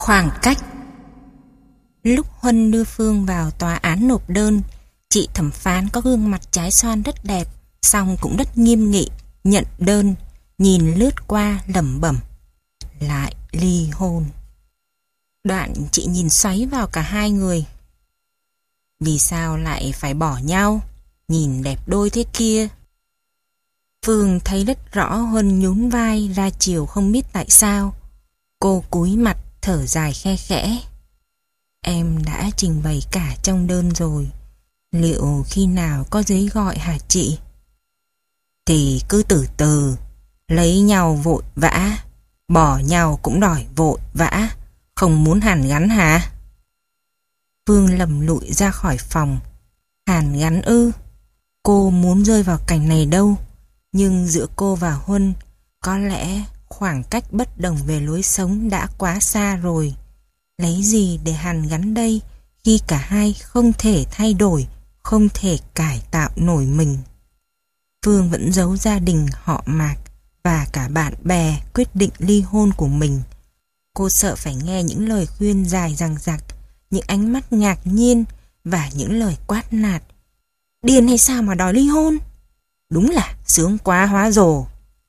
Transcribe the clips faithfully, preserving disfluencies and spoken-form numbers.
Khoảng cách. Lúc Huân đưa Phương vào tòa án nộp đơn, chị thẩm phán có gương mặt trái xoan rất đẹp, song cũng rất nghiêm nghị, nhận đơn, nhìn lướt qua lẩm bẩm: lại ly hôn. Đoạn chị nhìn xoáy vào cả hai người. Vì sao lại phải bỏ nhau? Nhìn đẹp đôi thế kia. Phương thấy rất rõ Huân nhún vai ra chiều không biết tại sao. Cô cúi mặt thở dài khe khẽ. Em đã trình bày cả trong đơn rồi. Liệu khi nào có giấy gọi hả chị? Thì cứ từ từ. Lấy nhau vội vã, bỏ nhau cũng đòi vội vã. Không muốn hàn gắn hả? Phương lầm lụi ra khỏi phòng. Hàn gắn ư? Cô muốn rơi vào cảnh này đâu. Nhưng giữa cô và Huân, có lẽ khoảng cách bất đồng về lối sống đã quá xa rồi. Lấy gì để hàn gắn đây khi cả hai không thể thay đổi, không thể cải tạo nổi mình. Phương vẫn giấu gia đình họ Mạc và cả bạn bè quyết định ly hôn của mình. Cô sợ phải nghe những lời khuyên dài dằng dặc, những ánh mắt ngạc nhiên và những lời quát nạt. Điên hay sao mà đòi ly hôn? Đúng là sướng quá hóa rồ.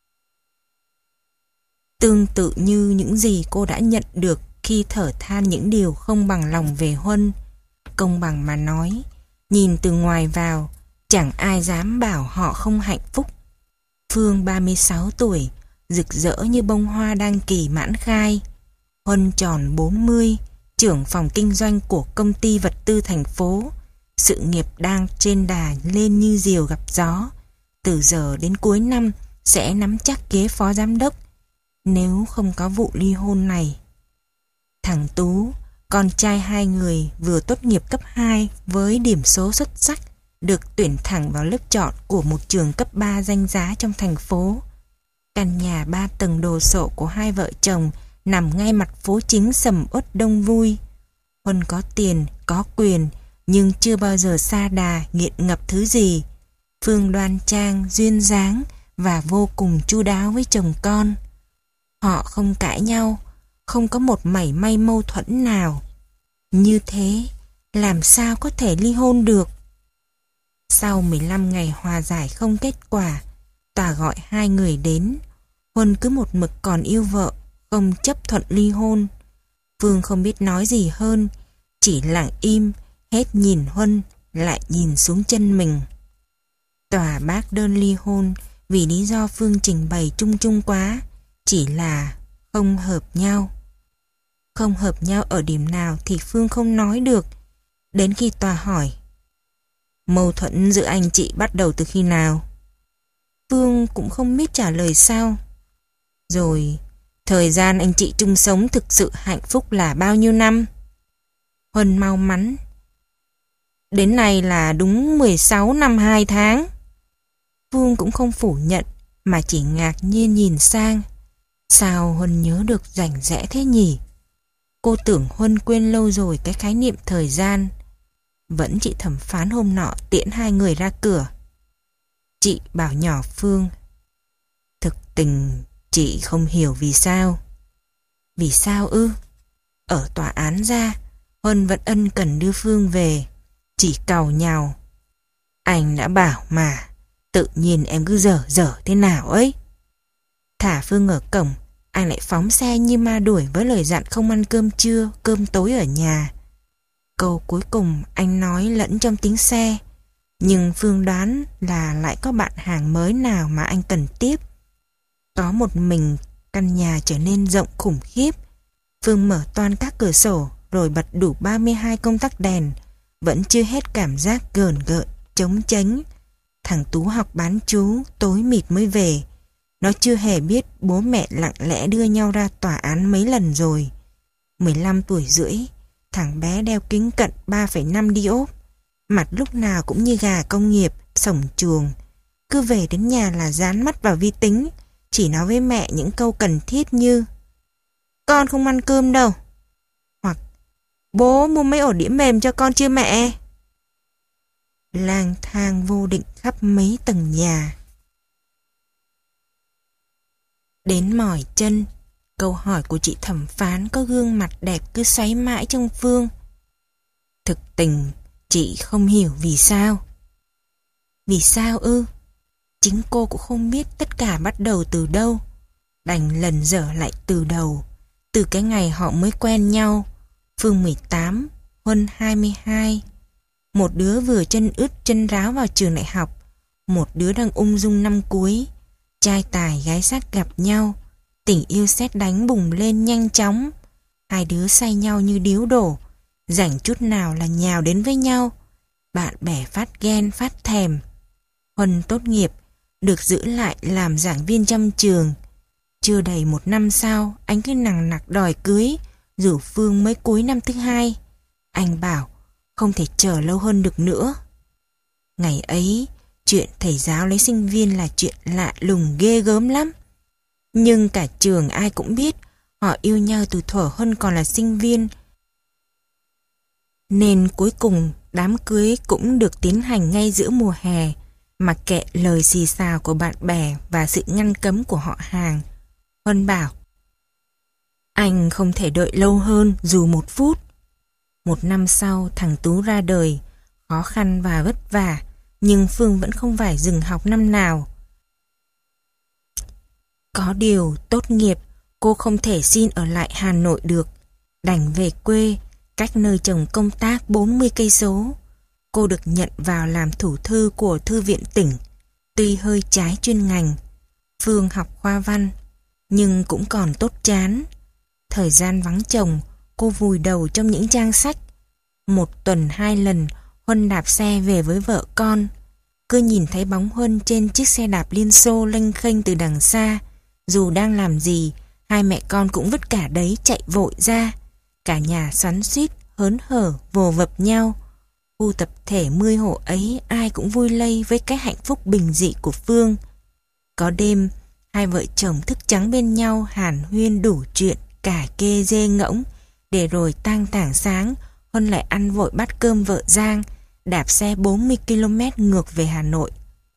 Tương tự như những gì cô đã nhận được khi thở than những điều không bằng lòng về Huân. Công bằng mà nói, nhìn từ ngoài vào, chẳng ai dám bảo họ không hạnh phúc. Phương ba mươi sáu tuổi, rực rỡ như bông hoa đang kỳ mãn khai. Huân tròn bốn mươi, trưởng phòng kinh doanh của công ty vật tư thành phố. Sự nghiệp đang trên đà lên như diều gặp gió. Từ giờ đến cuối năm sẽ nắm chắc ghế phó giám đốc, nếu không có vụ ly hôn này. Thằng Tú, con trai hai người vừa tốt nghiệp cấp hai với điểm số xuất sắc, được tuyển thẳng vào lớp chọn của một trường cấp ba danh giá trong thành phố. Căn nhà ba tầng đồ sộ của hai vợ chồng nằm ngay mặt phố chính sầm uất đông vui. Huân có tiền, có quyền, nhưng chưa bao giờ sa đà nghiện ngập thứ gì. Phương đoan trang, duyên dáng và vô cùng chu đáo với chồng con. Họ không cãi nhau, không có một mảy may mâu thuẫn nào. Như thế, làm sao có thể ly hôn được? Sau mười lăm ngày hòa giải không kết quả, tòa gọi hai người đến. Huân cứ một mực còn yêu vợ, không chấp thuận ly hôn. Phương không biết nói gì hơn, chỉ lặng im, hết nhìn Huân, lại nhìn xuống chân mình. Tòa bác đơn ly hôn vì lý do Phương trình bày chung chung quá, chỉ là không hợp nhau. Không hợp nhau ở điểm nào thì Phương không nói được. Đến khi tòa hỏi, mâu thuẫn giữa anh chị bắt đầu từ khi nào? Phương cũng không biết trả lời sao. Rồi, thời gian anh chị chung sống thực sự hạnh phúc là bao nhiêu năm? Huân mau mắn. Đến nay là đúng mười sáu năm hai tháng. Phương cũng không phủ nhận, mà chỉ ngạc nhiên nhìn sang. Sao Huân nhớ được rành rẽ thế nhỉ? Cô tưởng Huân quên lâu rồi cái khái niệm thời gian. Vẫn chị thẩm phán hôm nọ tiễn hai người ra cửa. Chị bảo nhỏ Phương, thực tình chị không hiểu vì sao. Vì sao ư? Ở tòa án ra, Huân vẫn ân cần đưa Phương về, chỉ càu nhàu. Anh đã bảo mà, tự nhiên em cứ dở dở thế nào ấy. Thả Phương ở cổng, anh lại phóng xe như ma đuổi với lời dặn không ăn cơm trưa, cơm tối ở nhà. Câu cuối cùng anh nói lẫn trong tiếng xe, nhưng Phương đoán là lại có bạn hàng mới nào mà anh cần tiếp. Có một mình, căn nhà trở nên rộng khủng khiếp. Phương mở toan các cửa sổ rồi bật đủ ba mươi hai công tắc đèn, vẫn chưa hết cảm giác gờn gợn, trống chánh. Thằng Tú học bán trú, tối mịt mới về. Nó chưa hề biết bố mẹ lặng lẽ đưa nhau ra tòa án mấy lần rồi. mười lăm tuổi rưỡi, thằng bé đeo kính cận ba phẩy năm diop, mặt lúc nào cũng như gà công nghiệp, sổng chuồng. Cứ về đến nhà là dán mắt vào vi tính, chỉ nói với mẹ những câu cần thiết như con không ăn cơm đâu, hoặc bố mua mấy ổ đĩa mềm cho con chưa mẹ. Lang thang vô định khắp mấy tầng nhà. Đến mỏi chân, Câu hỏi của chị thẩm phán có gương mặt đẹp cứ xoáy mãi trong Phương. Thực tình, chị không hiểu vì sao. Vì sao ư? Chính cô cũng không biết tất cả bắt đầu từ đâu. Đành lần dở lại từ đầu. Từ cái ngày họ mới quen nhau. Phương mười tám, Huân hai mươi hai. Một đứa vừa chân ướt chân ráo vào trường đại học, một đứa đang ung dung năm cuối. Trai tài gái sắc gặp nhau, tình yêu sét đánh bùng lên nhanh chóng. Hai đứa say nhau như điếu đổ, rảnh chút nào là nhào đến với nhau. Bạn bè phát ghen phát thèm. Huân tốt nghiệp, được giữ lại làm giảng viên trong trường. Chưa đầy một năm sau, anh cứ nằng nặc đòi cưới, rủ Phương mới cuối năm thứ hai. Anh bảo không thể chờ lâu hơn được nữa. Ngày ấy, chuyện thầy giáo lấy sinh viên là chuyện lạ lùng ghê gớm lắm. Nhưng cả trường ai cũng biết họ yêu nhau từ thuở Huân còn là sinh viên. Nên cuối cùng đám cưới cũng được tiến hành ngay giữa mùa hè, mặc kệ lời xì xào của bạn bè và sự ngăn cấm của họ hàng. Huân bảo, anh không thể đợi lâu hơn dù một phút. Một năm sau thằng Tú ra đời, khó khăn và vất vả, nhưng Phương vẫn không phải dừng học năm nào. Có điều tốt nghiệp, cô không thể xin ở lại Hà Nội được, đành về quê, cách nơi chồng công tác bốn mươi cây số. Cô được nhận vào làm thủ thư của thư viện tỉnh, tuy hơi trái chuyên ngành. Phương học khoa văn, nhưng cũng còn tốt chán. Thời gian vắng chồng, cô vùi đầu trong những trang sách. Một tuần hai lần, Huân đạp xe về với vợ con. Cứ nhìn thấy bóng Huân trên chiếc xe đạp Liên Xô lênh khênh từ đằng xa. Dù đang làm gì, hai mẹ con cũng vứt cả đấy chạy vội ra. Cả nhà xoắn xuýt, hớn hở, vồ vập nhau. Khu tập thể mươi hộ ấy ai cũng vui lây với cái hạnh phúc bình dị của Phương. Có đêm, hai vợ chồng thức trắng bên nhau hàn huyên đủ chuyện, cả kê dê ngỗng, để rồi tang tảng sáng, Huân lại ăn vội bát cơm vợ Giang, đạp xe bốn mươi ki lô mét ngược về Hà Nội.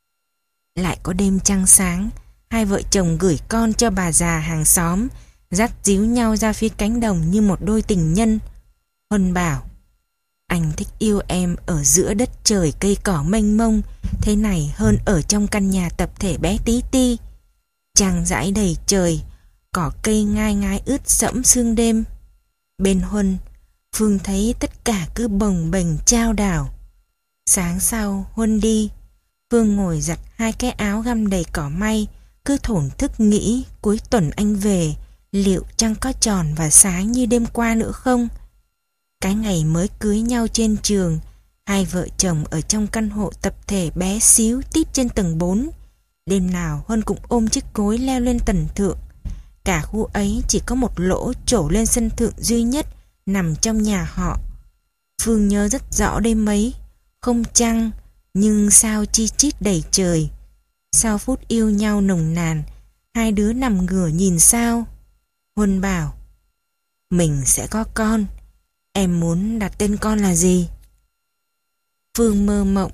Lại có đêm trăng sáng, hai vợ chồng gửi con cho bà già hàng xóm, dắt díu nhau ra phía cánh đồng như một đôi tình nhân. Huân bảo, anh thích yêu em ở giữa đất trời cây cỏ mênh mông thế này hơn ở trong căn nhà tập thể bé tí ti. Trăng rãi đầy trời, cỏ cây ngai ngái ướt sẫm sương đêm. Bên Huân, Phương thấy tất cả cứ bồng bềnh chao đảo. Sáng sau Huân đi, Phương ngồi giặt hai cái áo găm đầy cỏ may, cứ thổn thức nghĩ cuối tuần anh về, liệu trăng có tròn và sáng như đêm qua nữa không? Cái ngày mới cưới nhau trên trường, hai vợ chồng ở trong căn hộ tập thể bé xíu tít trên tầng bốn. Đêm nào Huân cũng ôm chiếc gối leo lên tầng thượng. Cả khu ấy chỉ có một lỗ trổ lên sân thượng duy nhất nằm trong nhà họ. Phương nhớ rất rõ đêm ấy, không trăng, nhưng sao chi chít đầy trời. Sau phút yêu nhau nồng nàn, hai đứa nằm ngửa nhìn sao. Huân bảo, mình sẽ có con, em muốn đặt tên con là gì? Phương mơ mộng,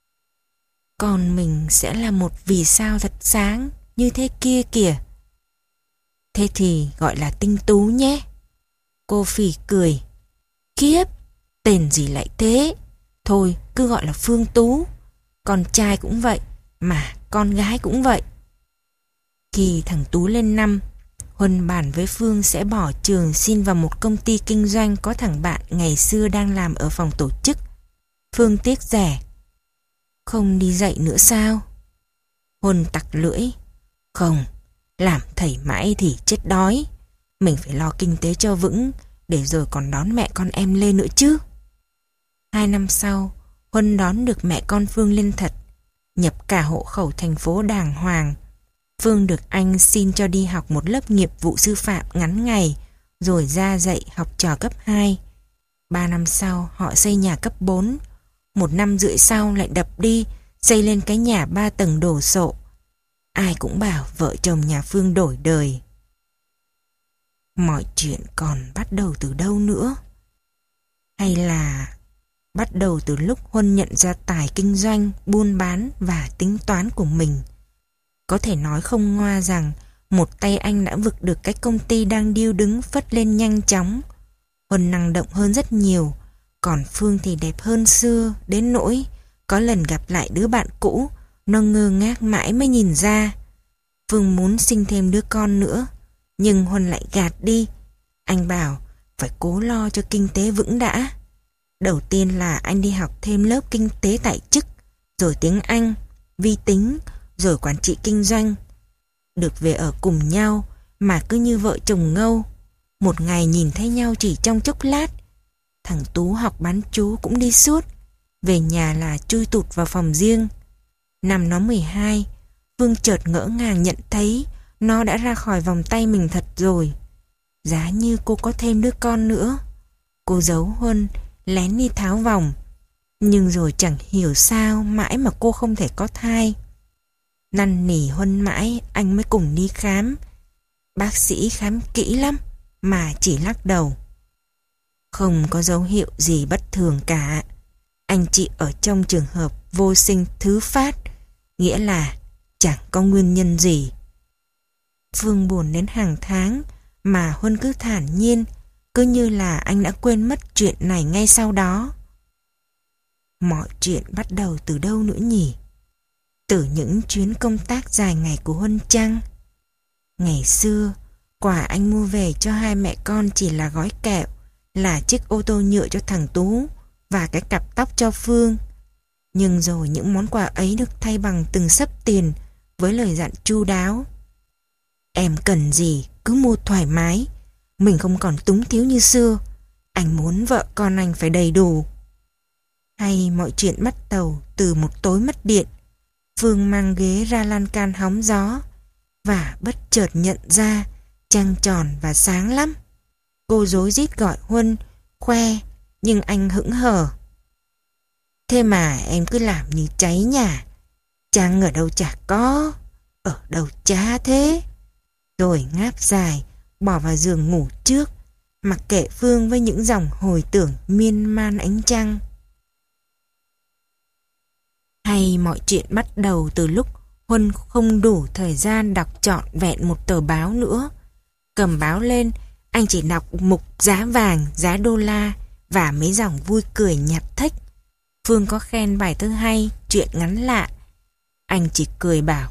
con mình sẽ là một vì sao thật sáng như thế kia kìa. Thế thì gọi là Tinh Tú nhé. Cô phì cười, kiếp, tên gì lại thế? Thôi cứ gọi là Phương Tú. Con trai cũng vậy, mà con gái cũng vậy. Khi thằng Tú lên năm, Huân bàn với Phương sẽ bỏ trường xin vào một công ty kinh doanh có thằng bạn ngày xưa đang làm ở phòng tổ chức. Phương tiếc rẻ, không đi dạy nữa sao? Huân tặc lưỡi, không, làm thầy mãi thì chết đói. Mình phải lo kinh tế cho vững, để rồi còn đón mẹ con em lên nữa chứ. Hai năm sau, Huân đón được mẹ con Phương lên thật, nhập cả hộ khẩu thành phố đàng hoàng. Phương được anh xin cho đi học một lớp nghiệp vụ sư phạm ngắn ngày, rồi ra dạy học trò cấp hai. Ba năm sau họ xây nhà cấp bốn. Một năm rưỡi sau lại đập đi, xây lên cái nhà ba tầng đổ sộ. Ai cũng bảo vợ chồng nhà Phương đổi đời. Mọi chuyện còn bắt đầu từ đâu nữa? Hay là bắt đầu từ lúc Huân nhận ra tài kinh doanh, buôn bán và tính toán của mình? Có thể nói không ngoa rằng một tay anh đã vực được cái công ty đang điêu đứng phất lên nhanh chóng. Huân năng động hơn rất nhiều, còn Phương thì đẹp hơn xưa, đến nỗi có lần gặp lại đứa bạn cũ, nó ngơ ngác mãi mới nhìn ra. Phương muốn sinh thêm đứa con nữa, nhưng Huân lại gạt đi. Anh bảo phải cố lo cho kinh tế vững đã. Đầu tiên là anh đi học thêm lớp kinh tế tại chức, rồi tiếng Anh, vi tính, rồi quản trị kinh doanh. Được về ở cùng nhau mà cứ như vợ chồng ngâu. Một ngày nhìn thấy nhau chỉ trong chốc lát. Thằng Tú học bán trú cũng đi suốt, về nhà là chui tụt vào phòng riêng. Năm nó mười hai, Phương chợt ngỡ ngàng nhận thấy nó đã ra khỏi vòng tay mình thật rồi. Giá như cô có thêm đứa con nữa. Cô giấu Huân, lén đi tháo vòng. Nhưng rồi chẳng hiểu sao mãi mà cô không thể có thai. Năn nỉ Huân mãi anh mới cùng đi khám. Bác sĩ khám kỹ lắm mà chỉ lắc đầu. Không có dấu hiệu gì bất thường cả. Anh chị ở trong trường hợp vô sinh thứ phát, nghĩa là chẳng có nguyên nhân gì. Phương buồn đến hàng tháng mà Huân cứ thản nhiên, cứ như là anh đã quên mất chuyện này ngay sau đó. Mọi chuyện bắt đầu từ đâu nữa nhỉ? Từ những chuyến công tác dài ngày của Huân chăng? Ngày xưa, quà anh mua về cho hai mẹ con chỉ là gói kẹo, là chiếc ô tô nhựa cho thằng Tú và cái cặp tóc cho Phương. Nhưng rồi những món quà ấy được thay bằng từng xấp tiền với lời dặn chu đáo. Em cần gì cứ mua thoải mái, mình không còn túng thiếu như xưa. Anh muốn vợ con anh phải đầy đủ. Hay mọi chuyện bắt đầu từ một tối mất điện. Phương mang ghế ra lan can hóng gió và bất chợt nhận ra trăng tròn và sáng lắm. Cô rối rít gọi Huân, khoe, nhưng anh hững hờ. Thế mà em cứ làm như cháy nhà. Trăng ở đâu chả có, ở đâu chả thế. Rồi ngáp dài, bỏ vào giường ngủ trước, mặc kệ Phương với những dòng hồi tưởng miên man ánh trăng. Hay mọi chuyện bắt đầu từ lúc Huân không đủ thời gian đọc trọn vẹn một tờ báo nữa. Cầm báo lên, anh chỉ đọc mục giá vàng, giá đô la và mấy dòng vui cười nhạt thách. Phương có khen bài thơ hay, chuyện ngắn lạ. Anh chỉ cười bảo,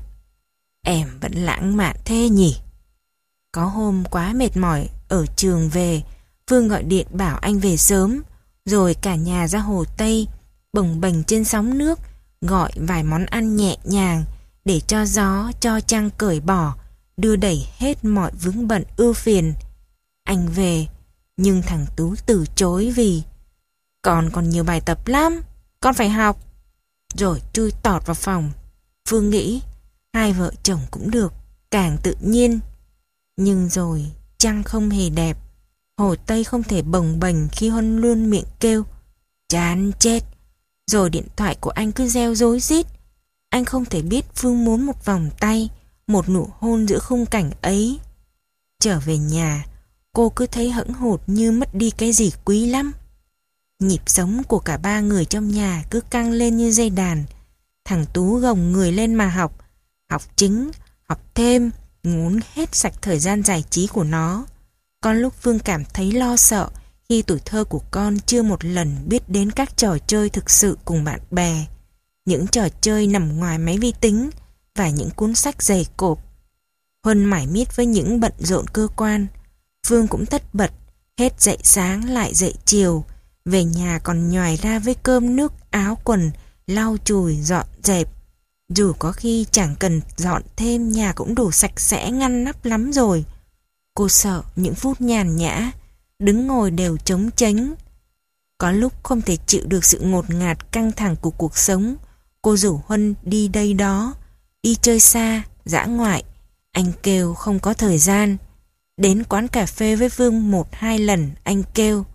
em vẫn lãng mạn thế nhỉ. Có hôm quá mệt mỏi ở trường về, Phương gọi điện bảo anh về sớm, rồi cả nhà ra Hồ Tây, bồng bềnh trên sóng nước, gọi vài món ăn nhẹ nhàng để cho gió, cho trăng cởi bỏ, đưa đẩy hết mọi vướng bận ưu phiền. Anh về, nhưng thằng Tú từ chối vì con còn nhiều bài tập lắm, con phải học. Rồi chui tọt vào phòng. Phương nghĩ hai vợ chồng cũng được, càng tự nhiên. Nhưng rồi trăng không hề đẹp, Hồ Tây không thể bồng bềnh khi Huân luôn miệng kêu chán chết. Rồi điện thoại của anh cứ reo rối rít. Anh không thể biết Phương muốn một vòng tay, một nụ hôn giữa khung cảnh ấy. Trở về nhà, cô cứ thấy hững hụt như mất đi cái gì quý lắm. Nhịp sống của cả ba người trong nhà cứ căng lên như dây đàn. Thằng Tú gồng người lên mà học, học chính, học thêm, ngốn hết sạch thời gian giải trí của nó. Con lúc Phương cảm thấy lo sợ khi tuổi thơ của con chưa một lần biết đến các trò chơi thực sự cùng bạn bè. Những trò chơi nằm ngoài máy vi tính và những cuốn sách dày cộp. Huân mải miết với những bận rộn cơ quan. Phương cũng tất bật, hết dậy sáng lại dậy chiều. Về nhà còn nhoài ra với cơm nước, áo quần, lau chùi, dọn dẹp. Dù có khi chẳng cần dọn thêm, nhà cũng đủ sạch sẽ ngăn nắp lắm rồi. Cô sợ những phút nhàn nhã, đứng ngồi đều trống chánh. Có lúc không thể chịu được sự ngột ngạt căng thẳng của cuộc sống. Cô rủ Huân đi đây đó, đi chơi xa, dã ngoại. Anh kêu không có thời gian. Đến quán cà phê với Phương một hai lần, anh kêu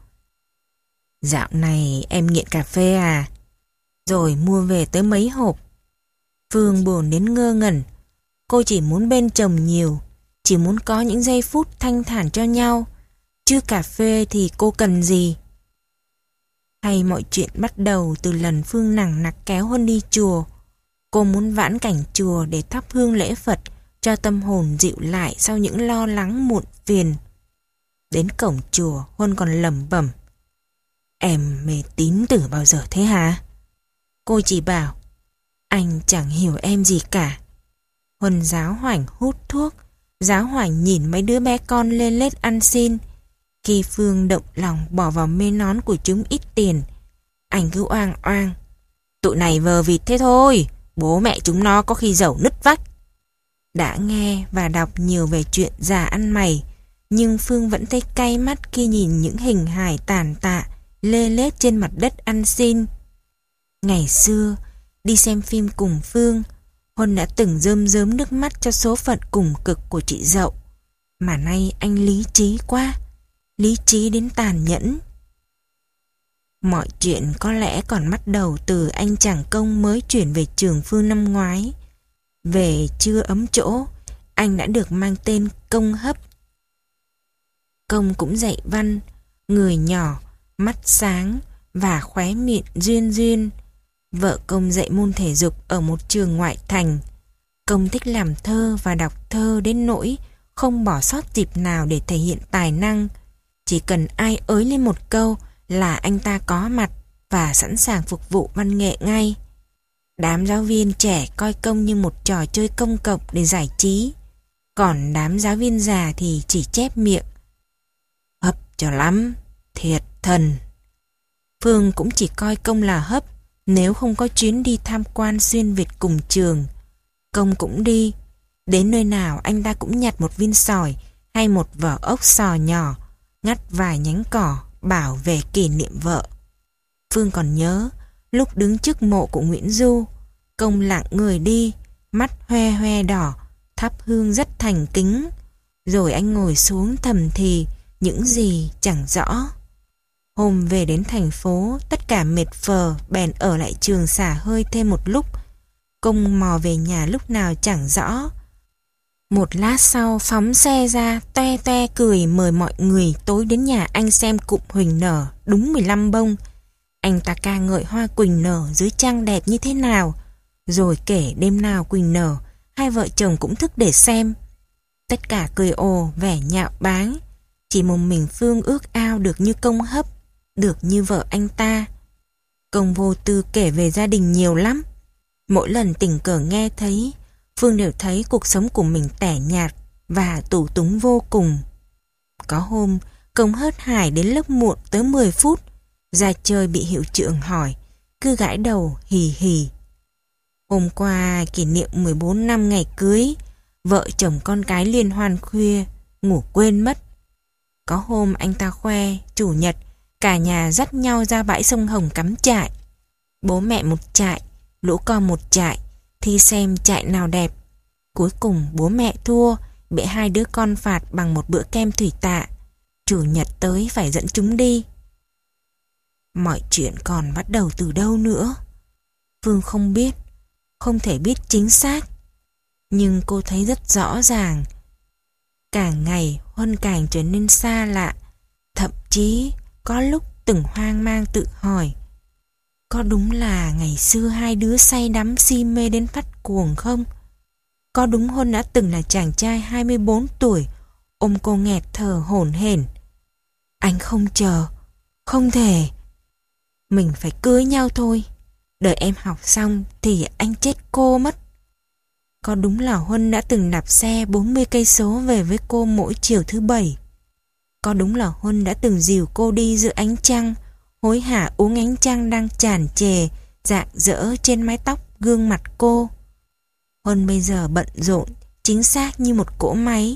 dạo này em nghiện cà phê à? Rồi mua về tới mấy hộp. Phương buồn đến ngơ ngẩn. Cô chỉ muốn bên chồng nhiều, chỉ muốn có những giây phút thanh thản cho nhau, chứ cà phê thì cô cần gì? Hay mọi chuyện bắt đầu từ lần Phương nằng nặc kéo Huân đi chùa. Cô muốn vãn cảnh chùa để thắp hương lễ Phật cho tâm hồn dịu lại sau những lo lắng muộn phiền. Đến cổng chùa, Huân còn lẩm bẩm: "Em mê tín từ bao giờ thế hả?" Cô chỉ bảo: "Anh chẳng hiểu em gì cả." Huân giáo hoảnh hút thuốc, giáo hoảnh nhìn mấy đứa bé con lên lết ăn xin. Khi Phương động lòng bỏ vào mê nón của chúng ít tiền, anh cứ oang oang: "Tụi này vờ vịt thế thôi, bố mẹ chúng nó có khi giàu nứt vách." Đã nghe và đọc nhiều về chuyện già ăn mày, nhưng Phương vẫn thấy cay mắt khi nhìn những hình hài tàn tạ lê lết trên mặt đất ăn xin. Ngày xưa, đi xem phim cùng Phương, Huân đã từng rơm rớm nước mắt cho số phận cùng cực của chị dậu. Mà nay anh lý trí quá, lý trí đến tàn nhẫn. Mọi chuyện có lẽ còn bắt đầu từ anh chàng Công mới chuyển về trường Phương năm ngoái. Về chưa ấm chỗ, anh đã được mang tên Công Hấp. Công cũng dạy văn, người nhỏ, mắt sáng và khóe miệng duyên duyên. Vợ Công dạy môn thể dục ở một trường ngoại thành. Công thích làm thơ và đọc thơ đến nỗi không bỏ sót dịp nào để thể hiện tài năng. Chỉ cần ai ới lên một câu là anh ta có mặt và sẵn sàng phục vụ văn nghệ ngay. Đám giáo viên trẻ coi Công như một trò chơi công cộng để giải trí, còn đám giáo viên già thì chỉ chép miệng: "Hấp cho lắm, thiệt thần." Phương cũng chỉ coi Công là hấp nếu không có chuyến đi tham quan xuyên Việt cùng trường. Công cũng đi, đến nơi nào anh ta cũng nhặt một viên sỏi hay một vỏ ốc sò nhỏ, ngắt vài nhánh cỏ bảo về kỷ niệm vợ. Phương còn nhớ lúc đứng trước mộ của Nguyễn Du, Công lặng người đi, mắt hoe hoe đỏ, thắp hương rất thành kính. Rồi anh ngồi xuống thầm thì những gì chẳng rõ. Hôm về đến thành phố, tất cả mệt phờ bèn ở lại trường xả hơi thêm một lúc. Công mò về nhà lúc nào chẳng rõ. Một lát sau phóng xe ra toe toe cười mời mọi người tối đến nhà anh xem cụm huỳnh nở đúng mười lăm bông. Anh ta ca ngợi hoa quỳnh nở dưới trăng đẹp như thế nào, rồi kể đêm nào quỳnh nở hai vợ chồng cũng thức để xem. Tất cả cười ồ vẻ nhạo báng. Chỉ một mình Phương ước ao được như Công Hấp, được như vợ anh ta. Công vô tư kể về gia đình nhiều lắm. Mỗi lần tình cờ nghe thấy, Phương đều thấy cuộc sống của mình tẻ nhạt và tù túng vô cùng. Có hôm, Công hớt hải đến lớp muộn tới mười phút, ra chơi bị hiệu trưởng hỏi, cứ gãi đầu hì hì. Hôm qua kỷ niệm mười bốn năm ngày cưới, vợ chồng con cái liên hoan khuya, ngủ quên mất. Có hôm anh ta khoe, chủ nhật, cả nhà dắt nhau ra bãi sông Hồng cắm trại. Bố mẹ một trại, lũ con một trại, thi xem trại nào đẹp. Cuối cùng bố mẹ thua, bị hai đứa con phạt bằng một bữa kem thủy tạ. Chủ nhật tới phải dẫn chúng đi. Mọi chuyện còn bắt đầu từ đâu nữa? Phương không biết, không thể biết chính xác. Nhưng cô thấy rất rõ ràng. Càng ngày Huân càng trở nên xa lạ. Thậm chí có lúc từng hoang mang tự hỏi, có đúng là ngày xưa hai đứa say đắm si mê đến phát cuồng không? Có đúng Huân đã từng là chàng trai hai mươi bốn tuổi ôm cô nghẹt thở hổn hển? Anh không chờ, không thể. Mình phải cưới nhau thôi. Đợi em học xong thì anh chết cô mất. Có đúng là Huân đã từng đạp xe bốn mươi cây số về với cô mỗi chiều thứ bảy? Có đúng là Huân đã từng dìu cô đi giữa ánh trăng, hối hả uống ánh trăng đang tràn trề, rạng rỡ trên mái tóc gương mặt cô? Huân bây giờ bận rộn, chính xác như một cỗ máy,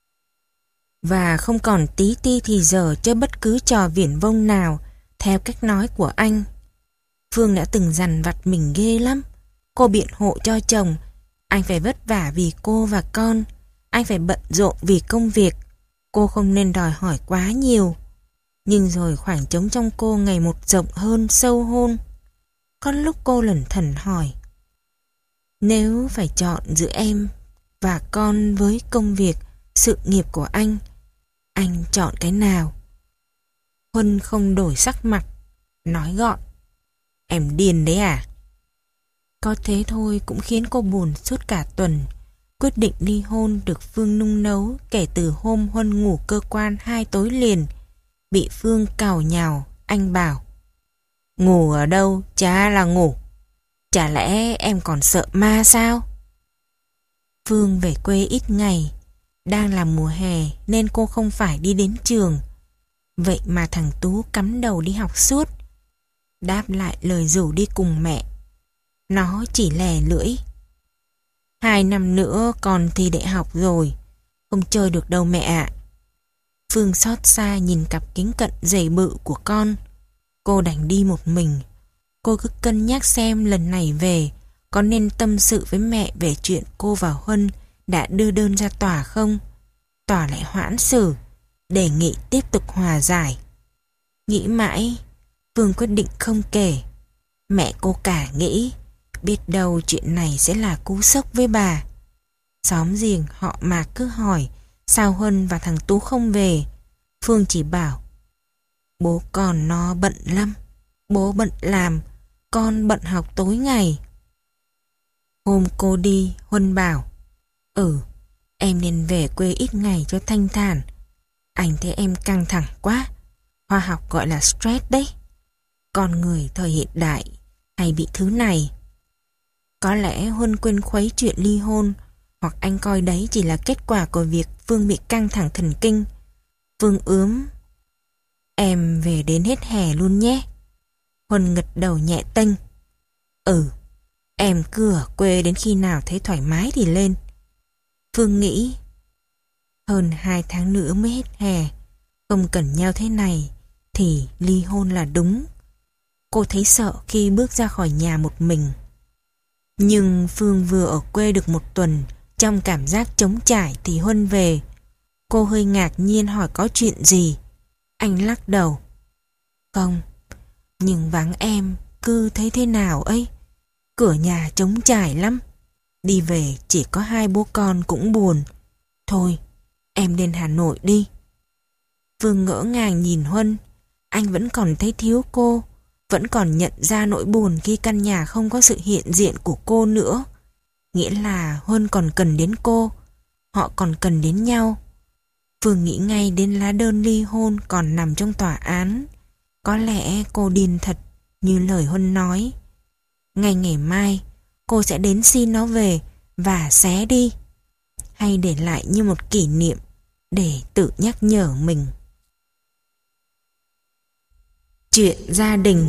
và không còn tí ti thì giờ cho bất cứ trò viển vông nào, theo cách nói của anh. Phương đã từng dằn vặt mình ghê lắm. Cô biện hộ cho chồng, anh phải vất vả vì cô và con, anh phải bận rộn vì công việc, cô không nên đòi hỏi quá nhiều. Nhưng rồi khoảng trống trong cô ngày một rộng hơn, sâu hơn. Có lúc cô lẩn thẩn hỏi, nếu phải chọn giữa em và con với công việc, sự nghiệp của anh, anh chọn cái nào? Huân không đổi sắc mặt, nói gọn, em điên đấy à? Có thế thôi cũng khiến cô buồn suốt cả tuần. quyết định ly hôn được Phương nung nấu kể từ hôm Huân ngủ cơ quan hai tối liền. Bị Phương càu nhàu, anh bảo: ngủ ở đâu chả là ngủ. Chả lẽ em còn sợ ma sao? Phương về quê ít ngày. Đang là mùa hè nên cô không phải đi đến trường. Vậy mà thằng Tú cắm đầu đi học suốt. Đáp lại lời rủ đi cùng mẹ, nó chỉ lè lưỡi: Hai năm nữa con thi đại học rồi, không chơi được đâu mẹ ạ. Phương xót xa nhìn cặp kính cận dày bự của con. Cô đành đi một mình. Cô cứ cân nhắc xem lần này về có nên tâm sự với mẹ về chuyện cô và Huân đã đưa đơn ra tòa không. Tòa lại hoãn xử, đề nghị tiếp tục hòa giải. Nghĩ mãi, Phương quyết định không kể. Mẹ cô cả nghĩ biết đâu chuyện này sẽ là cú sốc với bà. Xóm giềng họ Mạc cứ hỏi sao Huân và thằng Tú không về. Phương chỉ bảo: bố con nó bận lắm. Bố bận làm, con bận học tối ngày. Hôm cô đi, Huân bảo: Ừ, em nên về quê ít ngày cho thanh thản. Anh thấy em căng thẳng quá. Khoa học gọi là stress đấy. Con người thời hiện đại hay bị thứ này. Có lẽ Huân quên khuấy chuyện ly hôn, hoặc anh coi đấy chỉ là kết quả của việc Phương bị căng thẳng thần kinh. Phương ướm: Em về đến hết hè luôn nhé. Huân gật đầu nhẹ tênh: Ừ, em cứ ở quê đến khi nào thấy thoải mái thì lên. Phương nghĩ hơn hai tháng nữa mới hết hè, không cần nhau thế này thì ly hôn là đúng. Cô thấy sợ khi bước ra khỏi nhà một mình. Nhưng Phương vừa ở quê được một tuần, trong cảm giác trống trải thì Huân về. Cô hơi ngạc nhiên hỏi có chuyện gì. Anh lắc đầu: Không, nhưng vắng em cứ thấy thế nào ấy. Cửa nhà trống trải lắm. Đi về chỉ có hai bố con cũng buồn. Thôi, em lên Hà Nội đi. Phương ngỡ ngàng nhìn Huân. Anh vẫn còn thấy thiếu cô, vẫn còn nhận ra nỗi buồn khi căn nhà không có sự hiện diện của cô nữa. Nghĩa là Huân còn cần đến cô, họ còn cần đến nhau. Phương nghĩ ngay đến lá đơn ly hôn còn nằm trong tòa án. Có lẽ cô điên thật như lời Huân nói. Ngay ngày mai cô sẽ đến xin nó về và xé đi, hay để lại như một kỷ niệm để tự nhắc nhở mình. Chuyện gia đình.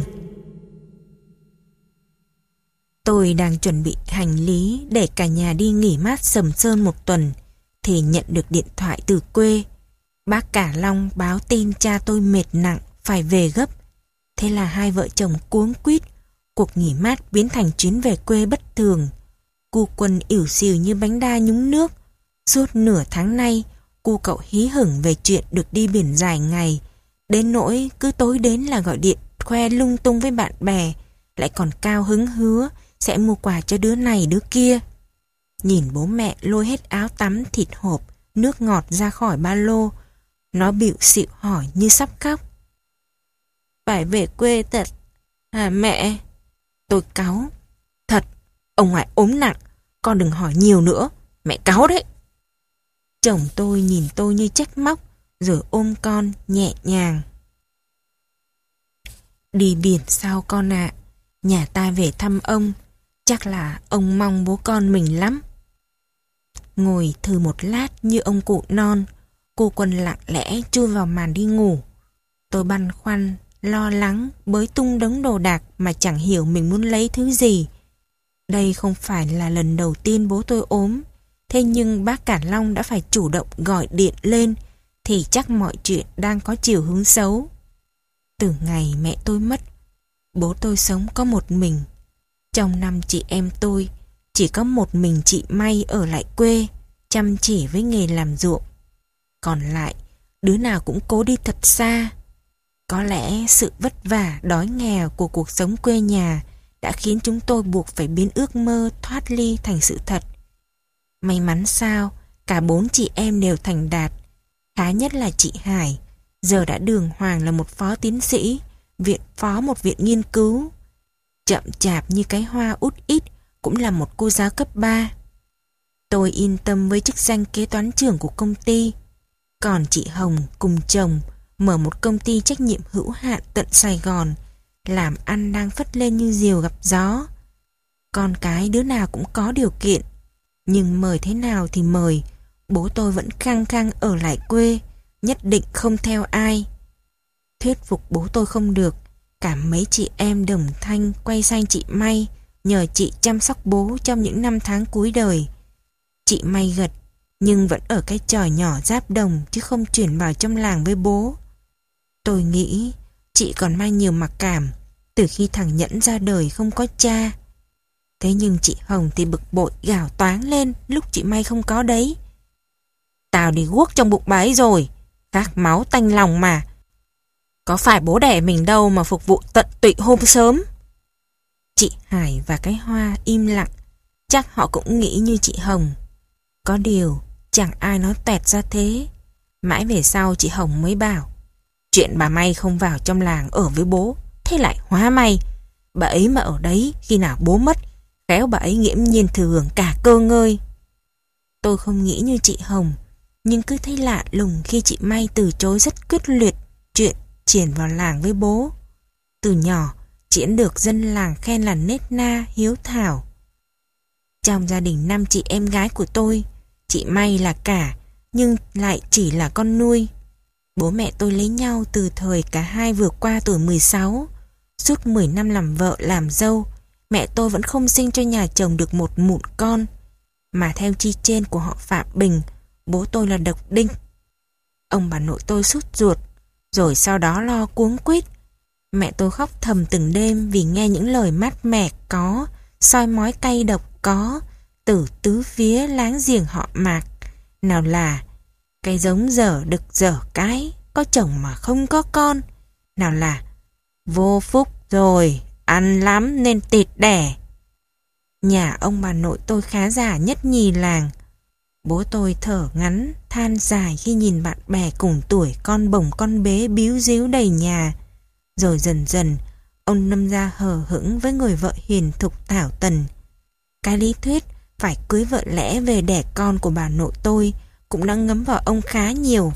Tôi đang chuẩn bị hành lý để cả nhà đi nghỉ mát Sầm Sơn một tuần thì nhận được điện thoại từ quê. Bác Cả Long báo tin cha tôi mệt nặng, phải về gấp. Thế là hai vợ chồng cuống quýt. Cuộc nghỉ mát biến thành chuyến về quê bất thường. Cu Quân ỉu xìu như bánh đa nhúng nước. Suốt nửa tháng nay, cu cậu hí hửng về chuyện được đi biển dài ngày. Đến nỗi cứ tối đến là gọi điện khoe lung tung với bạn bè, lại còn cao hứng hứa sẽ mua quà cho đứa này đứa kia. Nhìn bố mẹ lôi hết áo tắm, thịt hộp, nước ngọt ra khỏi ba lô, nó bịu xịu hỏi như sắp khóc: Phải về quê thật hả mẹ? Tôi cáu: Thật, ông ngoại ốm nặng, con đừng hỏi nhiều nữa, mẹ cáu đấy. Chồng tôi nhìn tôi như trách móc, rồi ôm con nhẹ nhàng: Đi biển sao con ạ? À? Nhà ta về thăm ông, chắc là ông mong bố con mình lắm. Ngồi thử một lát như ông cụ non, cô Quân lặng lẽ chui vào màn đi ngủ. Tôi băn khoăn, lo lắng, bới tung đống đồ đạc mà chẳng hiểu mình muốn lấy thứ gì. Đây không phải là lần đầu tiên bố tôi ốm, thế nhưng bác Cả Long đã phải chủ động gọi điện lên thì chắc mọi chuyện đang có chiều hướng xấu. Từ ngày mẹ tôi mất, bố tôi sống có một mình. Trong năm chị em tôi, chỉ có một mình chị May ở lại quê, chăm chỉ với nghề làm ruộng. Còn lại, đứa nào cũng cố đi thật xa. Có lẽ sự vất vả, đói nghèo của cuộc sống quê nhà đã khiến chúng tôi buộc phải biến ước mơ thoát ly thành sự thật. May mắn sao, cả bốn chị em đều thành đạt. Khá nhất là chị Hải, giờ đã đường hoàng là một phó tiến sĩ, viện phó một viện nghiên cứu. Chậm chạp như cái hoa út ít cũng là một cô giáo cấp ba. Tôi yên tâm với chức danh kế toán trưởng của công ty. Còn chị Hồng cùng chồng mở một công ty trách nhiệm hữu hạn tận Sài Gòn, làm ăn đang phất lên như diều gặp gió. Con cái đứa nào cũng có điều kiện, nhưng mời thế nào thì mời, bố tôi vẫn khăng khăng ở lại quê, nhất định không theo ai. Thuyết phục bố tôi không được, cả mấy chị em đồng thanh quay sang chị May, nhờ chị chăm sóc bố trong những năm tháng cuối đời. Chị May gật, nhưng vẫn ở cái chòi nhỏ giáp đồng chứ không chuyển vào trong làng với bố. Tôi nghĩ chị còn mang nhiều mặc cảm từ khi thằng Nhẫn ra đời không có cha. Thế nhưng chị Hồng thì bực bội gào toáng lên lúc chị May không có đấy. Tao đi guốc trong bụng bà ấy rồi, khát máu tanh lòng mà. Có phải bố đẻ mình đâu mà phục vụ tận tụy hôm sớm. Chị Hải và cái Hoa im lặng, chắc họ cũng nghĩ như chị Hồng. Có điều chẳng ai nói toẹt ra thế. Mãi về sau chị Hồng mới bảo, chuyện bà May không vào trong làng ở với bố, thế lại hóa may. Bà ấy mà ở đấy khi nào bố mất, khéo bà ấy nghiễm nhiên thừa hưởng cả cơ ngơi. Tôi không nghĩ như chị Hồng, nhưng cứ thấy lạ lùng khi chị May từ chối rất quyết liệt chuyện chuyển vào làng với bố. Từ nhỏ chị được dân làng khen là nết na, hiếu thảo. Trong gia đình năm chị em gái của tôi, chị May là cả, nhưng lại chỉ là con nuôi. Bố mẹ tôi lấy nhau từ thời cả hai vừa qua tuổi mười sáu. Suốt mười năm làm vợ làm dâu, mẹ tôi vẫn không sinh cho nhà chồng được một mụn con. Mà theo chi trên của họ Phạm Bình, bố tôi là độc đinh. Ông bà nội tôi sút ruột, rồi sau đó lo cuống quýt. Mẹ tôi khóc thầm từng đêm vì nghe những lời mát mẻ có, soi mói cay độc có, từ tứ phía láng giềng họ Mạc. Nào là cái giống dở đực dở cái, có chồng mà không có con. Nào là vô phúc rồi, ăn lắm nên tịt đẻ. Nhà ông bà nội tôi khá giả nhất nhì làng. Bố tôi thở ngắn, than dài khi nhìn bạn bè cùng tuổi con bồng con bế bíu díu đầy nhà. Rồi dần dần, ông đâm ra hờ hững với người vợ hiền thục Thảo Tần. Cái lý thuyết phải cưới vợ lẽ về đẻ con của bà nội tôi cũng đã ngấm vào ông khá nhiều.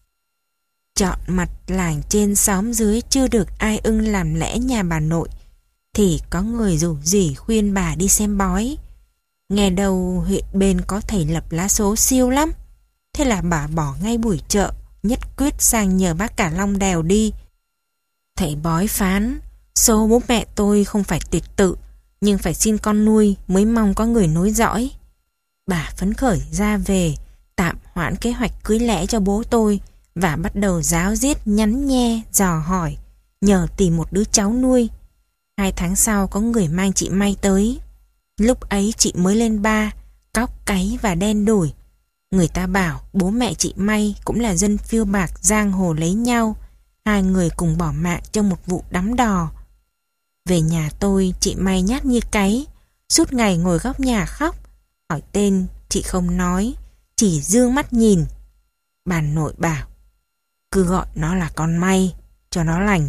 Chọn mặt làng trên xóm dưới chưa được ai ưng làm lẽ nhà bà nội, thì có người rủ rỉ khuyên bà đi xem bói. Nghe đâu huyện bên có thầy lập lá số siêu lắm. Thế là bà bỏ ngay buổi chợ, nhất quyết sang nhờ bác Cả Long đèo đi. Thầy bói phán, số bố mẹ tôi không phải tuyệt tự, nhưng phải xin con nuôi mới mong có người nối dõi. Bà phấn khởi ra về, tạm hoãn kế hoạch cưới lẽ cho bố tôi và bắt đầu ráo riết nhắn nhe, dò hỏi, nhờ tìm một đứa cháu nuôi. Hai tháng sau có người mang chị May tới. Lúc ấy chị mới lên ba, cóc cáy và đen đủi. Người ta bảo bố mẹ chị May cũng là dân phiêu bạc giang hồ lấy nhau. Hai người cùng bỏ mạng trong một vụ đắm đò. Về nhà tôi, chị May nhát như cáy, suốt ngày ngồi góc nhà khóc. Hỏi tên chị không nói, chỉ dương mắt nhìn. Bà nội bảo, cứ gọi nó là con May, cho nó lành.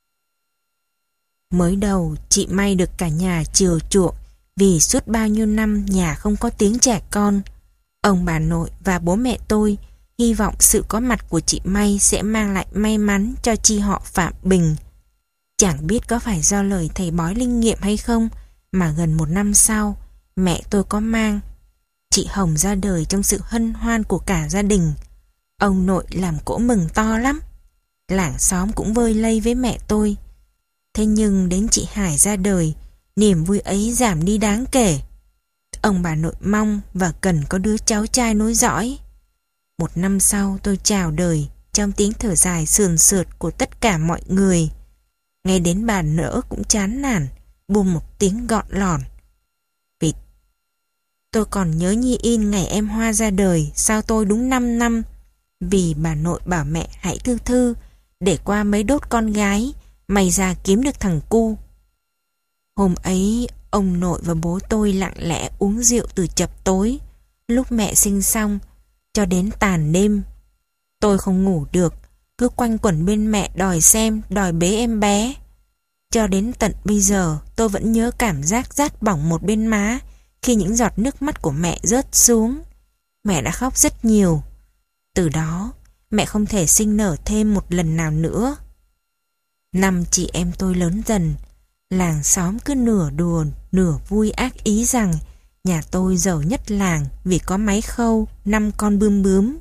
Mới đầu chị May được cả nhà chiều chuộng vì suốt bao nhiêu năm nhà không có tiếng trẻ con. Ông bà nội và bố mẹ tôi hy vọng sự có mặt của chị May sẽ mang lại may mắn cho chi họ Phạm Bình. Chẳng biết có phải do lời thầy bói linh nghiệm hay không mà gần một năm sau mẹ tôi có mang. Chị Hồng ra đời trong sự hân hoan của cả gia đình. Ông nội làm cỗ mừng to lắm. Làng xóm cũng vơi lây với mẹ tôi. Thế nhưng đến chị Hải ra đời, niềm vui ấy giảm đi đáng kể. Ông bà nội mong và cần có đứa cháu trai nối dõi. Một năm sau tôi chào đời trong tiếng thở dài sườn sượt của tất cả mọi người. Nghe đến bà nỡ cũng chán nản, buông một tiếng gọn lỏn. Vịt. Tôi còn nhớ như in ngày em Hoa ra đời sau tôi đúng năm năm. Vì bà nội bảo mẹ hãy thư thư, để qua mấy đốt con gái, may ra kiếm được thằng cu. Hôm ấy, ông nội và bố tôi lặng lẽ uống rượu từ chập tối, lúc mẹ sinh xong, cho đến tàn đêm. Tôi không ngủ được, cứ quanh quẩn bên mẹ đòi xem, đòi bế em bé. Cho đến tận bây giờ, tôi vẫn nhớ cảm giác rát bỏng một bên má khi những giọt nước mắt của mẹ rớt xuống. Mẹ đã khóc rất nhiều. Từ đó, mẹ không thể sinh nở thêm một lần nào nữa. Năm chị em tôi lớn dần, làng xóm cứ nửa đùa, nửa vui ác ý rằng nhà tôi giàu nhất làng vì có máy khâu, năm con bươm bướm.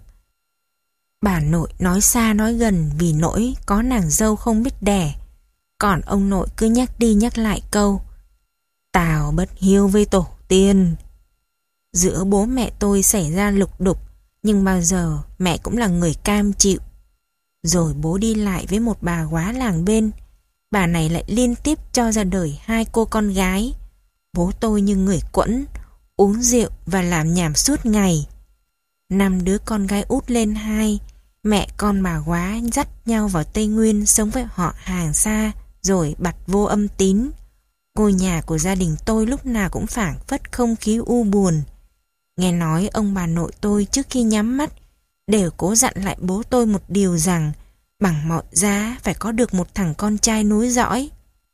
Bà nội nói xa nói gần vì nỗi có nàng dâu không biết đẻ. Còn ông nội cứ nhắc đi nhắc lại câu "Tào bất hiếu với tổ tiên". Giữa bố mẹ tôi xảy ra lục đục, nhưng bao giờ mẹ cũng là người cam chịu. Rồi bố đi lại với một bà góa làng bên. Bà này lại liên tiếp cho ra đời hai cô con gái. Bố tôi như người quẫn, uống rượu và làm nhảm suốt ngày. Năm đứa con gái út lên hai, mẹ con bà góa dắt nhau vào Tây Nguyên sống với họ hàng xa, rồi bặt vô âm tín. Ngôi nhà của gia đình tôi lúc nào cũng phảng phất không khí u buồn. Nghe nói ông bà nội tôi trước khi nhắm mắt đều cố dặn lại bố tôi một điều rằng bằng mọi giá phải có được một thằng con trai nối dõi.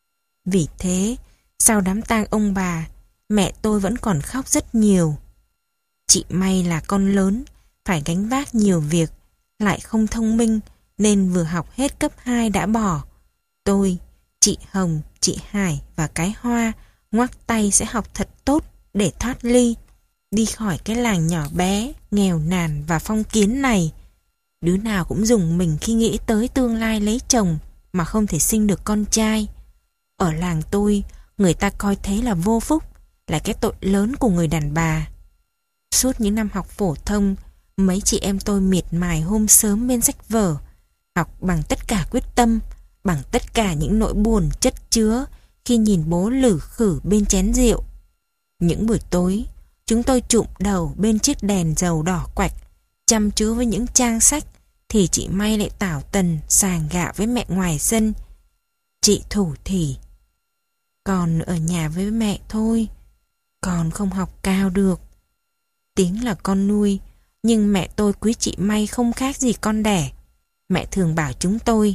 Vì thế, sau đám tang ông bà, mẹ tôi vẫn còn khóc rất nhiều. Chị May là con lớn, phải gánh vác nhiều việc, lại không thông minh nên vừa học hết cấp hai đã bỏ. Tôi, chị Hồng, chị Hải và cái Hoa ngoắc tay sẽ học thật tốt để thoát ly, đi khỏi cái làng nhỏ bé, nghèo nàn và phong kiến này. Đứa nào cũng rùng mình khi nghĩ tới tương lai lấy chồng mà không thể sinh được con trai. Ở làng tôi, người ta coi thế là vô phúc, là cái tội lớn của người đàn bà. Suốt những năm học phổ thông, mấy chị em tôi miệt mài hôm sớm bên sách vở, học bằng tất cả quyết tâm, bằng tất cả những nỗi buồn chất chứa khi nhìn bố lử khử bên chén rượu. Những buổi tối, chúng tôi chụm đầu bên chiếc đèn dầu đỏ quạch, chăm chú với những trang sách, thì chị May lại tảo tần sàng gạo với mẹ ngoài sân. Chị thủ thỉ: "Con ở nhà với mẹ thôi, con không học cao được." Tiếng là con nuôi, nhưng mẹ tôi quý chị May không khác gì con đẻ. Mẹ thường bảo chúng tôi: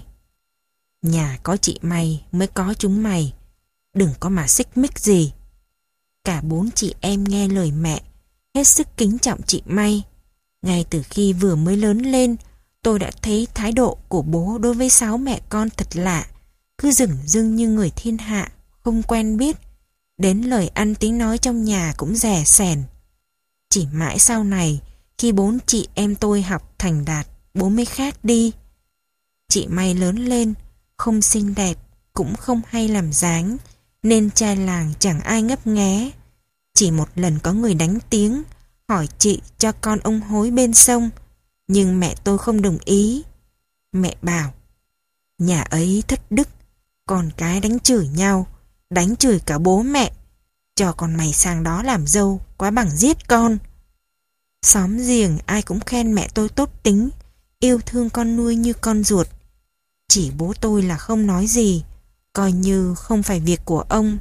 "Nhà có chị May mới có chúng mày, đừng có mà xích mích gì." Cả bốn chị em nghe lời mẹ, hết sức kính trọng chị May. Ngay từ khi vừa mới lớn lên, tôi đã thấy thái độ của bố đối với sáu mẹ con thật lạ, cứ dửng dưng như người thiên hạ, không quen biết. Đến lời ăn tiếng nói trong nhà cũng rè sẻn. Chỉ mãi sau này, khi bốn chị em tôi học thành đạt, bố mới khác đi. Chị May lớn lên, không xinh đẹp, cũng không hay làm dáng, nên trai làng chẳng ai ngấp nghé. Chỉ một lần có người đánh tiếng, hỏi chị cho con ông hối bên sông, nhưng mẹ tôi không đồng ý. Mẹ bảo: "Nhà ấy thất đức, con cái đánh chửi nhau, đánh chửi cả bố mẹ, cho con mày sang đó làm dâu, quá bằng giết con." Xóm giềng ai cũng khen mẹ tôi tốt tính, yêu thương con nuôi như con ruột. Chỉ bố tôi là không nói gì, coi như không phải việc của ông.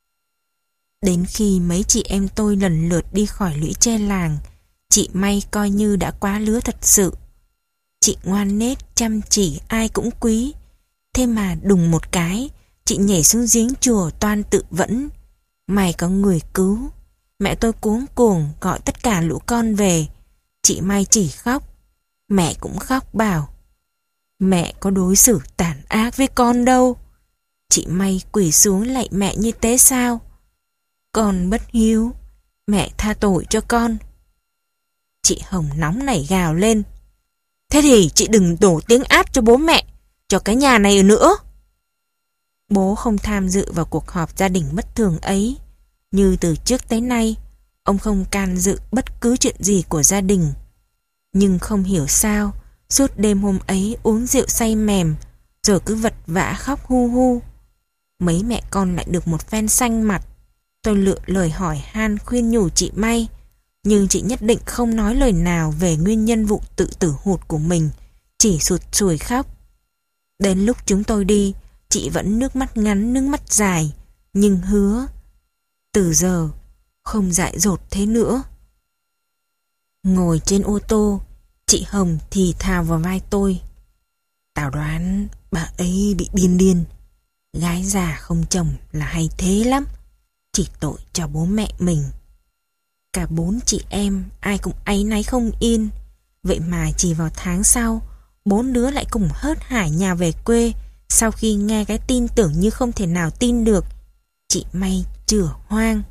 Đến khi mấy chị em tôi lần lượt đi khỏi lũy tre làng, chị May coi như đã quá lứa thật sự. Chị ngoan nết, chăm chỉ, ai cũng quý. Thế mà đùng một cái, chị nhảy xuống giếng chùa toan tự vẫn. May có người cứu. Mẹ tôi cuống cuồng gọi tất cả lũ con về. Chị May chỉ khóc. Mẹ cũng khóc bảo: "Mẹ có đối xử tàn ác với con đâu." Chị May quỳ xuống lạy mẹ như thế sao? "Con bất hiếu, mẹ tha tội cho con." Chị Hồng nóng nảy gào lên: "Thế thì chị đừng đổ tiếng át cho bố mẹ, cho cái nhà này nữa." Bố không tham dự vào cuộc họp gia đình bất thường ấy. Như từ trước tới nay, ông không can dự bất cứ chuyện gì của gia đình. Nhưng không hiểu sao, suốt đêm hôm ấy uống rượu say mềm, rồi cứ vật vã khóc hu hu. Mấy mẹ con lại được một phen xanh mặt. Tôi lựa lời hỏi han khuyên nhủ chị May, nhưng chị nhất định không nói lời nào về nguyên nhân vụ tự tử hụt của mình, chỉ sụt sùi khóc. Đến lúc chúng tôi đi, chị vẫn nước mắt ngắn nước mắt dài, nhưng hứa từ giờ không dại dột thế nữa. Ngồi trên ô tô, chị Hồng thì thào vào vai tôi: "Tao đoán bà ấy bị điên điên. Gái già không chồng là hay thế lắm, chỉ tội cho bố mẹ mình." Cả bốn chị em ai cũng áy náy không yên. Vậy mà chỉ vào tháng sau, bốn đứa lại cùng hớt hải nhà về quê. Sau khi nghe cái tin tưởng như không thể nào tin được, chị May chửa hoang.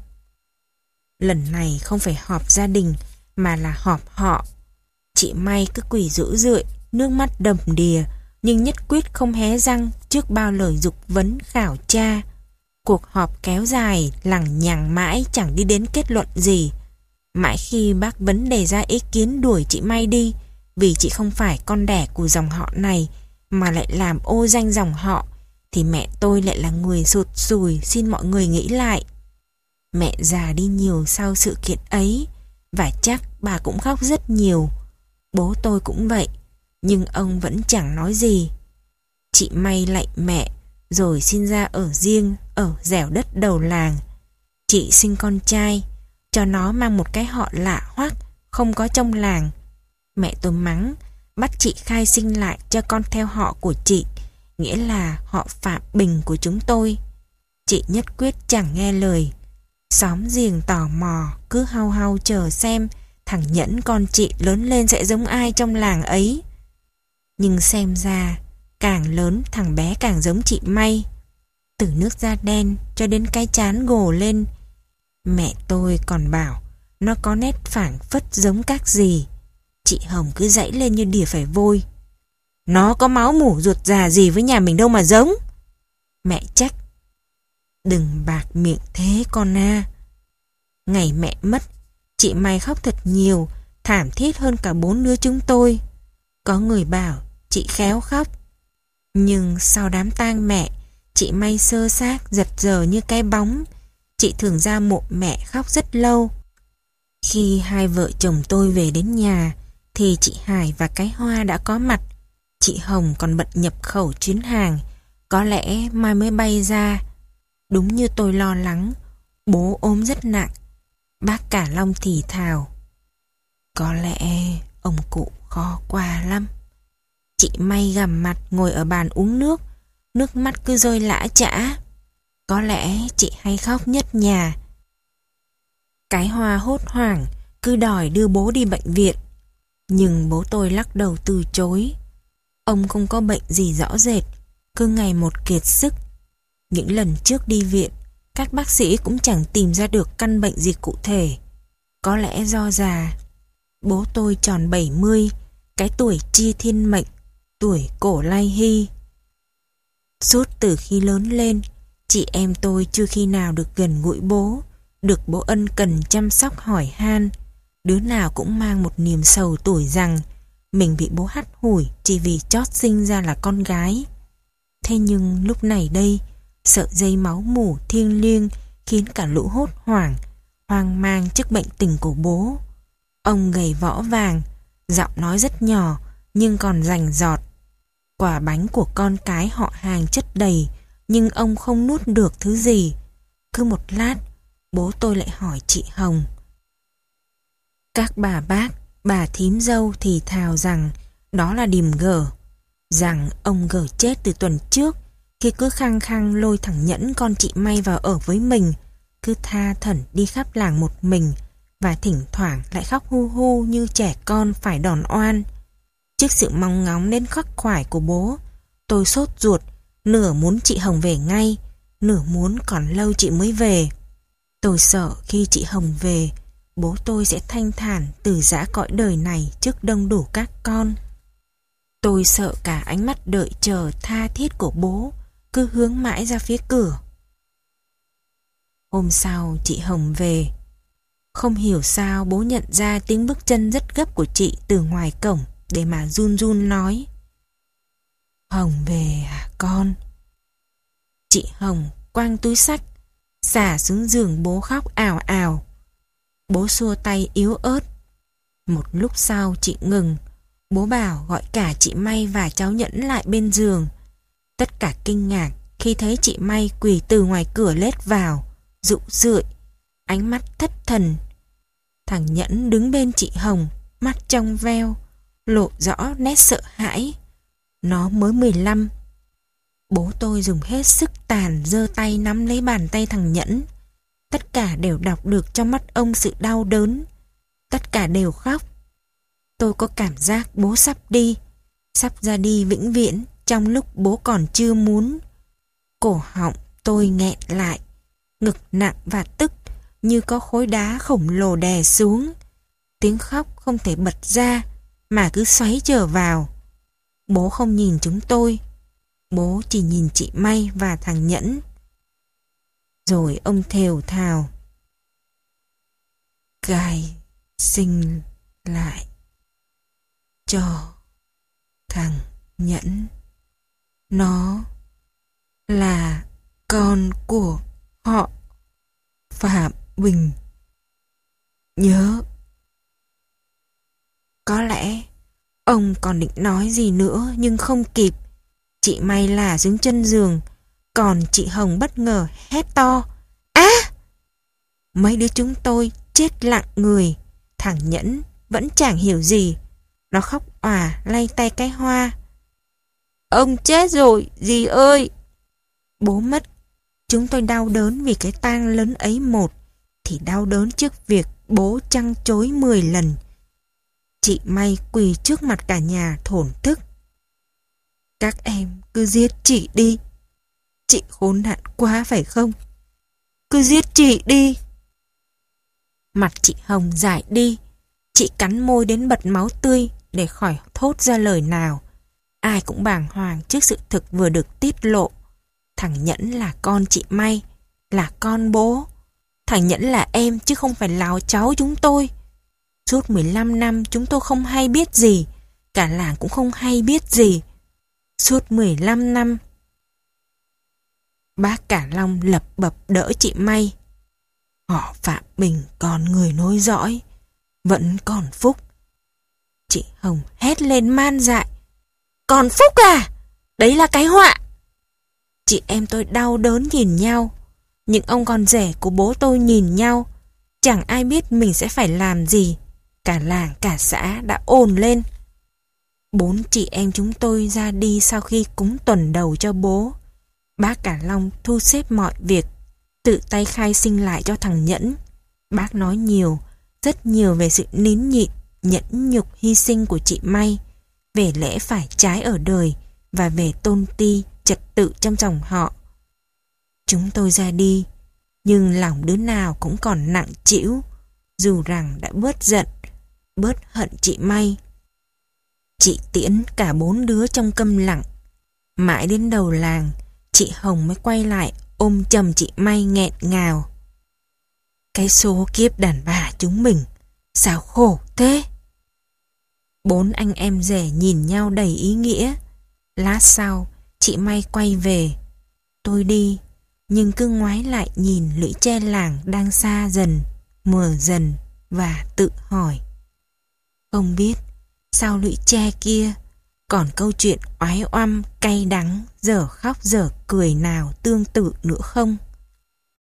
Lần này không phải họp gia đình mà là họp họ. Chị May cứ quỳ rũ rượi, nước mắt đầm đìa, nhưng nhất quyết không hé răng trước bao lời dục vấn khảo tra. Cuộc họp kéo dài lằng nhằng mãi chẳng đi đến kết luận gì. Mãi khi bác Vấn đề ra ý kiến đuổi chị May đi, vì chị không phải con đẻ của dòng họ này mà lại làm ô danh dòng họ, thì mẹ tôi lại là người sụt sùi xin mọi người nghĩ lại. Mẹ già đi nhiều sau sự kiện ấy, và chắc bà cũng khóc rất nhiều. Bố tôi cũng vậy, nhưng ông vẫn chẳng nói gì. Chị May lạy mẹ, rồi xin ra ở riêng, ở dẻo đất đầu làng. Chị sinh con trai, cho nó mang một cái họ lạ hoắc, không có trong làng. Mẹ tôi mắng, bắt chị khai sinh lại cho con theo họ của chị, nghĩa là họ Phạm Bình của chúng tôi. Chị nhất quyết chẳng nghe lời. Xóm giềng tò mò, cứ hau hau chờ xem thằng Nhẫn con chị lớn lên sẽ giống ai trong làng ấy. Nhưng xem ra, càng lớn thằng bé càng giống chị May. Từ nước da đen cho đến cái trán gồ lên. Mẹ tôi còn bảo nó có nét phảng phất giống các gì. Chị Hồng cứ dãy lên như đỉa phải vôi. Nó có máu mủ ruột già gì với nhà mình đâu mà giống. Mẹ trách. Đừng bạc miệng thế con à. Ngày mẹ mất, chị May khóc thật nhiều, thảm thiết hơn cả bốn đứa chúng tôi. Có người bảo chị khéo khóc. Nhưng sau đám tang mẹ, chị May sơ xác giật giờ như cái bóng. Chị thường ra mộ mẹ khóc rất lâu. Khi hai vợ chồng tôi về đến nhà thì chị Hải và cái Hoa đã có mặt. Chị Hồng còn bận nhập khẩu chuyến hàng, có lẽ mai mới bay ra. Đúng như tôi lo lắng, bố ốm rất nặng. Bác Cả Long thì thào, có lẽ ông cụ khó qua lắm. Chị May gằm mặt ngồi ở bàn uống nước, nước mắt cứ rơi lã chã. Có lẽ chị hay khóc nhất nhà. Cái Hoa hốt hoảng, cứ đòi đưa bố đi bệnh viện. Nhưng bố tôi lắc đầu từ chối. Ông không có bệnh gì rõ rệt, cứ ngày một kiệt sức. Những lần trước đi viện, các bác sĩ cũng chẳng tìm ra được căn bệnh gì cụ thể. Có lẽ do già. Bố tôi tròn bảy mươi, cái tuổi chia thiên mệnh, tuổi cổ lai hy. Suốt từ khi lớn lên, chị em tôi chưa khi nào được gần gũi bố, được bố ân cần chăm sóc hỏi han. Đứa nào cũng mang một niềm sầu tủi rằng mình bị bố hắt hủi chỉ vì chót sinh ra là con gái. Thế nhưng lúc này đây, sợi dây máu mủ thiêng liêng khiến cả lũ hốt hoảng, hoang mang trước bệnh tình của bố. Ông gầy võ vàng, giọng nói rất nhỏ nhưng còn rành rọt. Quả bánh của con cái họ hàng chất đầy, nhưng ông không nuốt được thứ gì. Cứ một lát, bố tôi lại hỏi chị Hồng. Các bà bác, bà thím dâu thì thào rằng đó là điềm gở, rằng ông gở chết từ tuần trước khi cứ khăng khăng lôi thằng Nhẫn con chị May vào ở với mình, cứ tha thẩn đi khắp làng một mình, và thỉnh thoảng lại khóc hu hu như trẻ con phải đòn oan. Trước sự mong ngóng đến khắc khoải của bố, tôi sốt ruột, nửa muốn chị Hồng về ngay, nửa muốn còn lâu chị mới về. Tôi sợ khi chị Hồng về, bố tôi sẽ thanh thản từ giã cõi đời này trước đông đủ các con. Tôi sợ cả ánh mắt đợi chờ tha thiết của bố cứ hướng mãi ra phía cửa. Hôm sau chị Hồng về. Không hiểu sao bố nhận ra tiếng bước chân rất gấp của chị từ ngoài cổng để mà run run nói: Hồng về à con? Chị Hồng quăng túi xách, xả xuống giường bố khóc ào ào. Bố xua tay yếu ớt. Một lúc sau chị ngừng. Bố bảo gọi cả chị May và cháu Nhẫn lại bên giường. Tất cả kinh ngạc khi thấy chị May quỳ từ ngoài cửa lết vào, rũ rượi, ánh mắt thất thần. Thằng Nhẫn đứng bên chị Hồng, mắt trong veo, lộ rõ nét sợ hãi. Nó mới mười lăm. Bố tôi dùng hết sức tàn giơ tay nắm lấy bàn tay thằng Nhẫn. Tất cả đều đọc được trong mắt ông sự đau đớn. Tất cả đều khóc. Tôi có cảm giác bố sắp đi, sắp ra đi vĩnh viễn trong lúc bố còn chưa muốn. Cổ họng tôi nghẹn lại, ngực nặng và tức như có khối đá khổng lồ đè xuống. Tiếng khóc không thể bật ra mà cứ xoáy trở vào. Bố không nhìn chúng tôi. Bố chỉ nhìn chị May và thằng Nhẫn. Rồi ông thều thào: Cai sinh lại cho thằng Nhẫn. Nó là con của họ Phạm Bình. Nhớ. Có lẽ ông còn định nói gì nữa nhưng không kịp. Chị May là xuống chân giường, còn chị Hồng bất ngờ hét to: Á! Mấy đứa chúng tôi chết lặng người. Thằng Nhẫn vẫn chẳng hiểu gì. Nó khóc òa lay tay cái hoa. Ông chết rồi, dì ơi! Bố mất. Chúng tôi đau đớn vì cái tang lớn ấy một, thì đau đớn trước việc bố trăng chối mười lần. Chị May quỳ trước mặt cả nhà thổn thức. Các em cứ giết chị đi. Chị khốn nạn quá phải không? Cứ giết chị đi. Mặt chị Hồng dại đi. Chị cắn môi đến bật máu tươi để khỏi thốt ra lời nào. Ai cũng bàng hoàng trước sự thực vừa được tiết lộ. Thằng Nhẫn là con chị May, là con bố. Thằng Nhẫn là em chứ không phải là cháu chúng tôi. Suốt mười lăm năm chúng tôi không hay biết gì. Cả làng cũng không hay biết gì. Suốt mười lăm năm. Bác Cả Long lập bập đỡ chị May. Họ Phạm Bình còn người nối dõi, vẫn còn Phúc. Chị Hồng hét lên man dại. Còn Phúc à? Đấy là cái họa. Chị em tôi đau đớn nhìn nhau. Những ông con rể của bố tôi nhìn nhau. Chẳng ai biết mình sẽ phải làm gì. Cả làng cả xã đã ồn lên. Bốn chị em chúng tôi ra đi sau khi cúng tuần đầu cho bố. Bác Cả Long thu xếp mọi việc, tự tay khai sinh lại cho thằng Nhẫn. Bác nói nhiều, rất nhiều về sự nín nhịn, nhẫn nhục hy sinh của chị May, về lẽ phải trái ở đời và về tôn ti, trật tự trong dòng họ. Chúng tôi ra đi, nhưng lòng đứa nào cũng còn nặng trĩu, dù rằng đã bớt giận, bớt hận chị May. Chị tiễn cả bốn đứa trong câm lặng. Mãi đến đầu làng, chị Hồng mới quay lại ôm chầm chị May nghẹn ngào. Cái số kiếp đàn bà chúng mình, sao khổ thế? Bốn anh em rể nhìn nhau đầy ý nghĩa. Lát sau, chị May quay về. Tôi đi, nhưng cứ ngoái lại nhìn lũy tre làng đang xa dần, mờ dần và tự hỏi. Không biết sao lũy tre kia còn câu chuyện oái oăm, cay đắng, dở khóc dở cười nào tương tự nữa không?